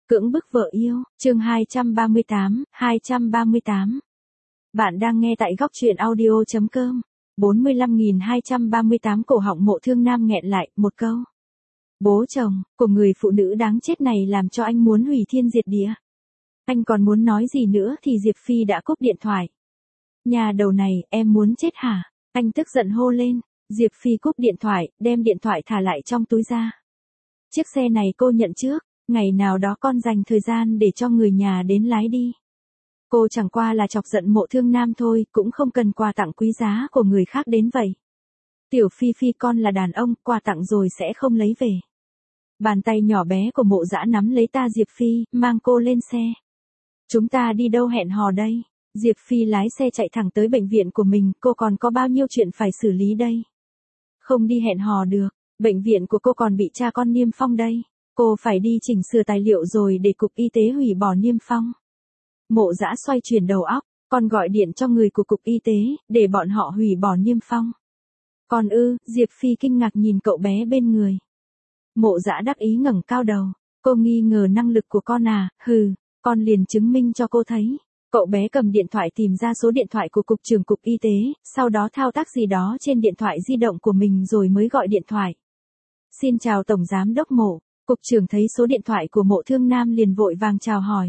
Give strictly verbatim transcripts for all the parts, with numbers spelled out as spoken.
Cưỡng bức vợ yêu, chương hai trăm ba mươi tám, hai trăm ba mươi tám. Bạn đang nghe tại góc truyện audio.com. bốn mươi lăm nghìn hai trăm ba mươi tám cổ họng Mộ Thương Nam nghẹn lại, một câu. Bố chồng, của người phụ nữ đáng chết này làm cho anh muốn hủy thiên diệt địa. Anh còn muốn nói gì nữa thì Diệp Phi đã cúp điện thoại. Nhà đầu này, em muốn chết hả? Anh tức giận hô lên. Diệp Phi cúp điện thoại, đem điện thoại thả lại trong túi ra. Chiếc xe này cô nhận trước. Ngày nào đó con dành thời gian để cho người nhà đến lái đi. Cô chẳng qua là chọc giận Mộ Thương Nam thôi, cũng không cần quà tặng quý giá của người khác đến vậy. Tiểu Phi Phi con là đàn ông, quà tặng rồi sẽ không lấy về. Bàn tay nhỏ bé của Mộ Dã nắm lấy ta Diệp Phi, mang cô lên xe. Chúng ta đi đâu hẹn hò đây? Diệp Phi lái xe chạy thẳng tới bệnh viện của mình, cô còn có bao nhiêu chuyện phải xử lý đây? Không đi hẹn hò được, bệnh viện của cô còn bị cha con niêm phong đây. Cô phải đi chỉnh sửa tài liệu rồi để cục y tế hủy bỏ niêm phong. Mộ Dã xoay chuyển đầu óc, con gọi điện cho người của cục y tế, để bọn họ hủy bỏ niêm phong. Còn ư, Diệp Phi kinh ngạc nhìn cậu bé bên người. Mộ Dã đắc ý ngẩng cao đầu, cô nghi ngờ năng lực của con à, hừ, con liền chứng minh cho cô thấy. Cậu bé cầm điện thoại tìm ra số điện thoại của cục trưởng cục y tế, sau đó thao tác gì đó trên điện thoại di động của mình rồi mới gọi điện thoại. Xin chào Tổng Giám đốc Mộ. Cục trưởng thấy số điện thoại của Mộ Thương Nam liền vội vàng chào hỏi.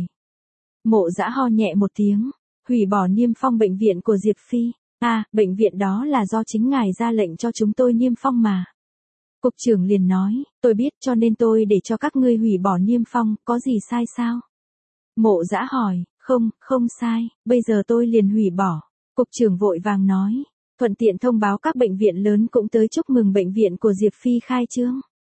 Mộ Dã ho nhẹ một tiếng, hủy bỏ niêm phong bệnh viện của Diệp Phi. À, bệnh viện đó là do chính ngài ra lệnh cho chúng tôi niêm phong mà. Cục trưởng liền nói, tôi biết cho nên tôi để cho các ngươi hủy bỏ niêm phong, có gì sai sao? Mộ Dã hỏi, không, không sai, bây giờ tôi liền hủy bỏ. Cục trưởng vội vàng nói, thuận tiện thông báo các bệnh viện lớn cũng tới chúc mừng bệnh viện của Diệp Phi khai trương.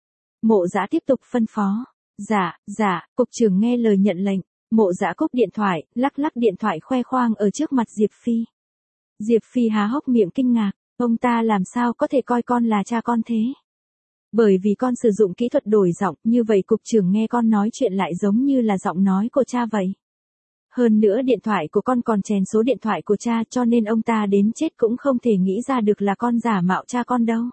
Mộ Dã tiếp tục phân phó. Dạ, dạ, cục trưởng nghe lời nhận lệnh. Mộ Dã cúp điện thoại, lắc lắc điện thoại khoe khoang ở trước mặt Diệp Phi. Diệp Phi há hốc miệng kinh ngạc, ông ta làm sao có thể coi con là cha con thế? Bởi vì con sử dụng kỹ thuật đổi giọng, như vậy cục trưởng nghe con nói chuyện lại giống như là giọng nói của cha vậy. Hơn nữa điện thoại của con còn chèn số điện thoại của cha cho nên ông ta đến chết cũng không thể nghĩ ra được là con giả mạo cha con đâu.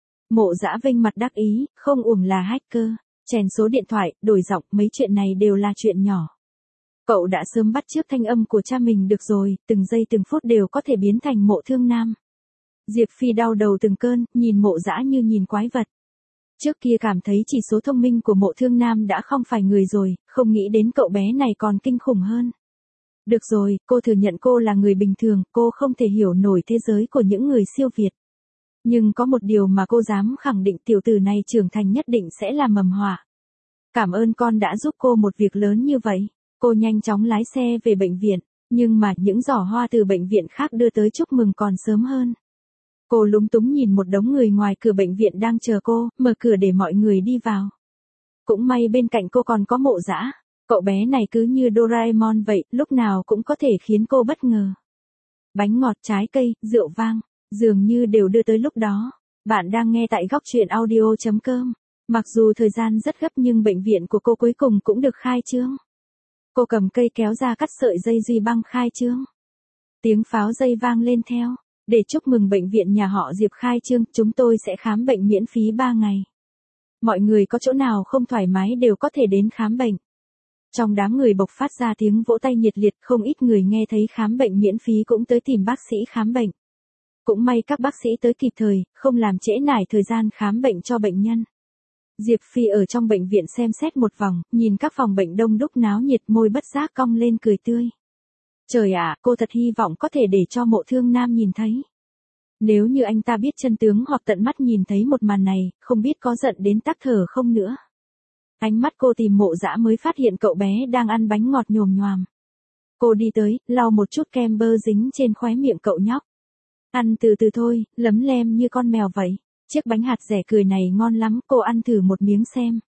Mộ Dã vênh mặt đắc ý, không uổng là hacker, chèn số điện thoại, đổi giọng, mấy chuyện này đều là chuyện nhỏ. Cậu đã sớm bắt chước thanh âm của cha mình được rồi, từng giây từng phút đều có thể biến thành Mộ Thương Nam. Diệp Phi đau đầu từng cơn, nhìn Mộ Dã như nhìn quái vật. Trước kia cảm thấy chỉ số thông minh của Mộ Thương Nam đã không phải người rồi, không nghĩ đến cậu bé này còn kinh khủng hơn. Được rồi, cô thừa nhận cô là người bình thường, cô không thể hiểu nổi thế giới của những người siêu việt. Nhưng có một điều mà cô dám khẳng định tiểu tử này trưởng thành nhất định sẽ là mầm họa. Cảm ơn con đã giúp cô một việc lớn như vậy. Cô nhanh chóng lái xe về bệnh viện, nhưng mà những giỏ hoa từ bệnh viện khác đưa tới chúc mừng còn sớm hơn. Cô lúng túng nhìn một đống người ngoài cửa bệnh viện đang chờ cô, mở cửa để mọi người đi vào. Cũng may bên cạnh cô còn có Mộ Dã, cậu bé này cứ như Doraemon vậy, lúc nào cũng có thể khiến cô bất ngờ. Bánh ngọt, trái cây, rượu vang, dường như đều đưa tới lúc đó. Bạn đang nghe tại góc truyện audio.com. Mặc dù thời gian rất gấp nhưng bệnh viện của cô cuối cùng cũng được khai trương. Cô cầm cây kéo ra cắt sợi dây duy băng khai trương. Tiếng pháo dây vang lên theo. Để chúc mừng bệnh viện nhà họ Diệp khai trương, chúng tôi sẽ khám bệnh miễn phí ba ngày. Mọi người có chỗ nào không thoải mái đều có thể đến khám bệnh. Trong đám người bộc phát ra tiếng vỗ tay nhiệt liệt, không ít người nghe thấy khám bệnh miễn phí cũng tới tìm bác sĩ khám bệnh. Cũng may các bác sĩ tới kịp thời, không làm trễ nải thời gian khám bệnh cho bệnh nhân. Diệp Phi ở trong bệnh viện xem xét một vòng, nhìn các phòng bệnh đông đúc náo nhiệt, môi bất giác cong lên cười tươi. Trời ạ, cô thật hy vọng có thể để cho Mộ Thương Nam nhìn thấy. Nếu như anh ta biết chân tướng hoặc tận mắt nhìn thấy một màn này, không biết có giận đến tắc thở không nữa. Ánh mắt cô tìm Mộ Dã mới phát hiện cậu bé đang ăn bánh ngọt nhồm nhoàm. Cô đi tới, lau một chút kem bơ dính trên khóe miệng cậu nhóc. Ăn từ từ thôi, lấm lem như con mèo vậy. Chiếc bánh hạt rẻ cười này ngon lắm, cô ăn thử một miếng xem.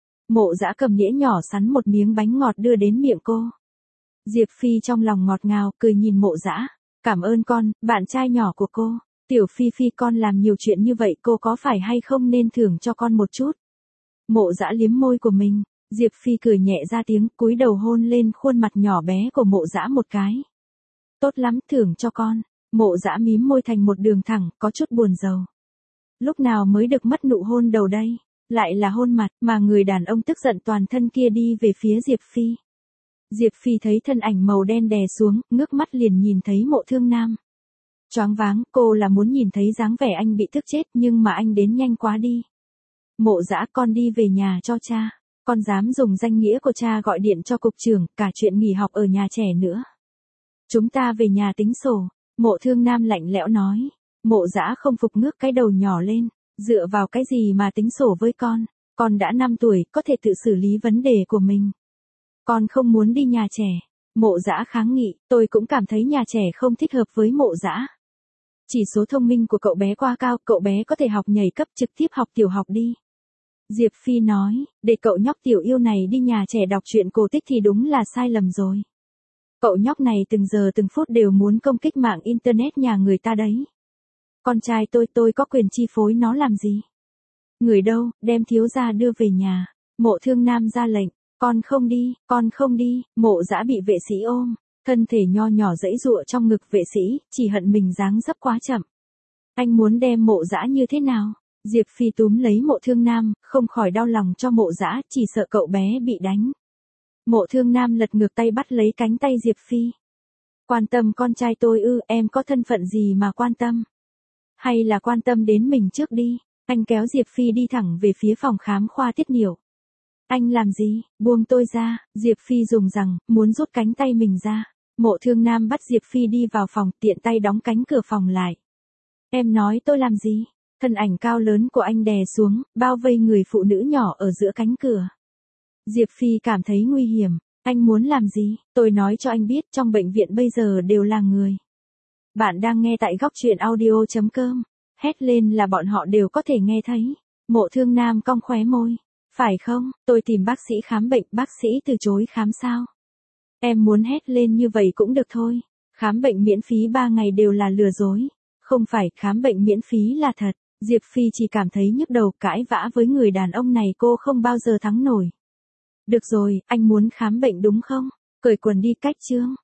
Mộ Dã cầm đĩa nhỏ sắn một miếng bánh ngọt đưa đến miệng cô. Diệp Phi trong lòng ngọt ngào, cười nhìn Mộ Dã. Cảm ơn con, bạn trai nhỏ của cô. Tiểu Phi Phi con làm nhiều chuyện như vậy cô có phải hay không nên thưởng cho con một chút. Mộ Dã liếm môi của mình. Diệp Phi cười nhẹ ra tiếng, cúi đầu hôn lên khuôn mặt nhỏ bé của Mộ Dã một cái. Tốt lắm, thưởng cho con. Mộ Dã mím môi thành một đường thẳng, có chút buồn rầu. Lúc nào mới được mất nụ hôn đầu đây? lại là hôn mặt, mà người đàn ông tức giận toàn thân kia đi về phía Diệp Phi. Diệp Phi thấy thân ảnh màu đen đè xuống, ngước mắt liền nhìn thấy Mộ Thương Nam. Choáng váng, cô là muốn nhìn thấy dáng vẻ anh bị tức chết nhưng mà anh đến nhanh quá đi. Mộ Dã, con đi về nhà cho cha. Con dám dùng danh nghĩa của cha gọi điện cho cục trưởng, cả chuyện nghỉ học ở nhà trẻ nữa. Chúng ta về nhà tính sổ. Mộ Thương Nam lạnh lẽo nói. Mộ Dã không phục ngước cái đầu nhỏ lên. Dựa vào cái gì mà tính sổ với con? Con đã năm tuổi, có thể tự xử lý vấn đề của mình. Con không muốn đi nhà trẻ. Mộ Dã kháng nghị, tôi cũng cảm thấy nhà trẻ không thích hợp với Mộ Dã. Chỉ số thông minh của cậu bé quá cao, cậu bé có thể học nhảy cấp trực tiếp học tiểu học đi. Diệp Phi nói, để cậu nhóc tiểu yêu này đi nhà trẻ đọc truyện cổ tích thì đúng là sai lầm rồi. Cậu nhóc này từng giờ từng phút đều muốn công kích mạng internet nhà người ta đấy. Con trai tôi tôi có quyền chi phối nó làm gì? Người đâu, đem thiếu gia đưa về nhà. Mộ Thương Nam ra lệnh, con không đi, con không đi. Mộ Dã bị vệ sĩ ôm, thân thể nho nhỏ giãy giụa trong ngực vệ sĩ, chỉ hận mình dáng dấp quá chậm. Anh muốn đem Mộ Dã như thế nào? Diệp Phi túm lấy Mộ Thương Nam, không khỏi đau lòng cho Mộ Dã, chỉ sợ cậu bé bị đánh. Mộ Thương Nam lật ngược tay bắt lấy cánh tay Diệp Phi. Quan tâm con trai tôi ư? Em có thân phận gì mà quan tâm? Hay là quan tâm đến mình trước đi? Anh kéo Diệp Phi đi thẳng về phía phòng khám khoa tiết niệu. Anh làm gì? Buông tôi ra. Diệp Phi dùng rằng, muốn rút cánh tay mình ra. Mộ Thương Nam bắt Diệp Phi đi vào phòng, tiện tay đóng cánh cửa phòng lại. Em nói tôi làm gì? Thân ảnh cao lớn của anh đè xuống, bao vây người phụ nữ nhỏ ở giữa cánh cửa. Diệp Phi cảm thấy nguy hiểm. Anh muốn làm gì? Tôi nói cho anh biết, trong bệnh viện bây giờ đều là người. Bạn đang nghe tại góc truyện audio chấm com. Hét lên là bọn họ đều có thể nghe thấy. Mộ Thương Nam cong khóe môi. Phải không? Tôi tìm bác sĩ khám bệnh, bác sĩ từ chối khám sao? Em muốn hét lên như vậy cũng được thôi. Khám bệnh miễn phí ba ngày đều là lừa dối. Không phải, khám bệnh miễn phí là thật. Diệp Phi chỉ cảm thấy nhức đầu, cãi vã với người đàn ông này cô không bao giờ thắng nổi. Được rồi, anh muốn khám bệnh đúng không? Cởi quần đi, cách chương.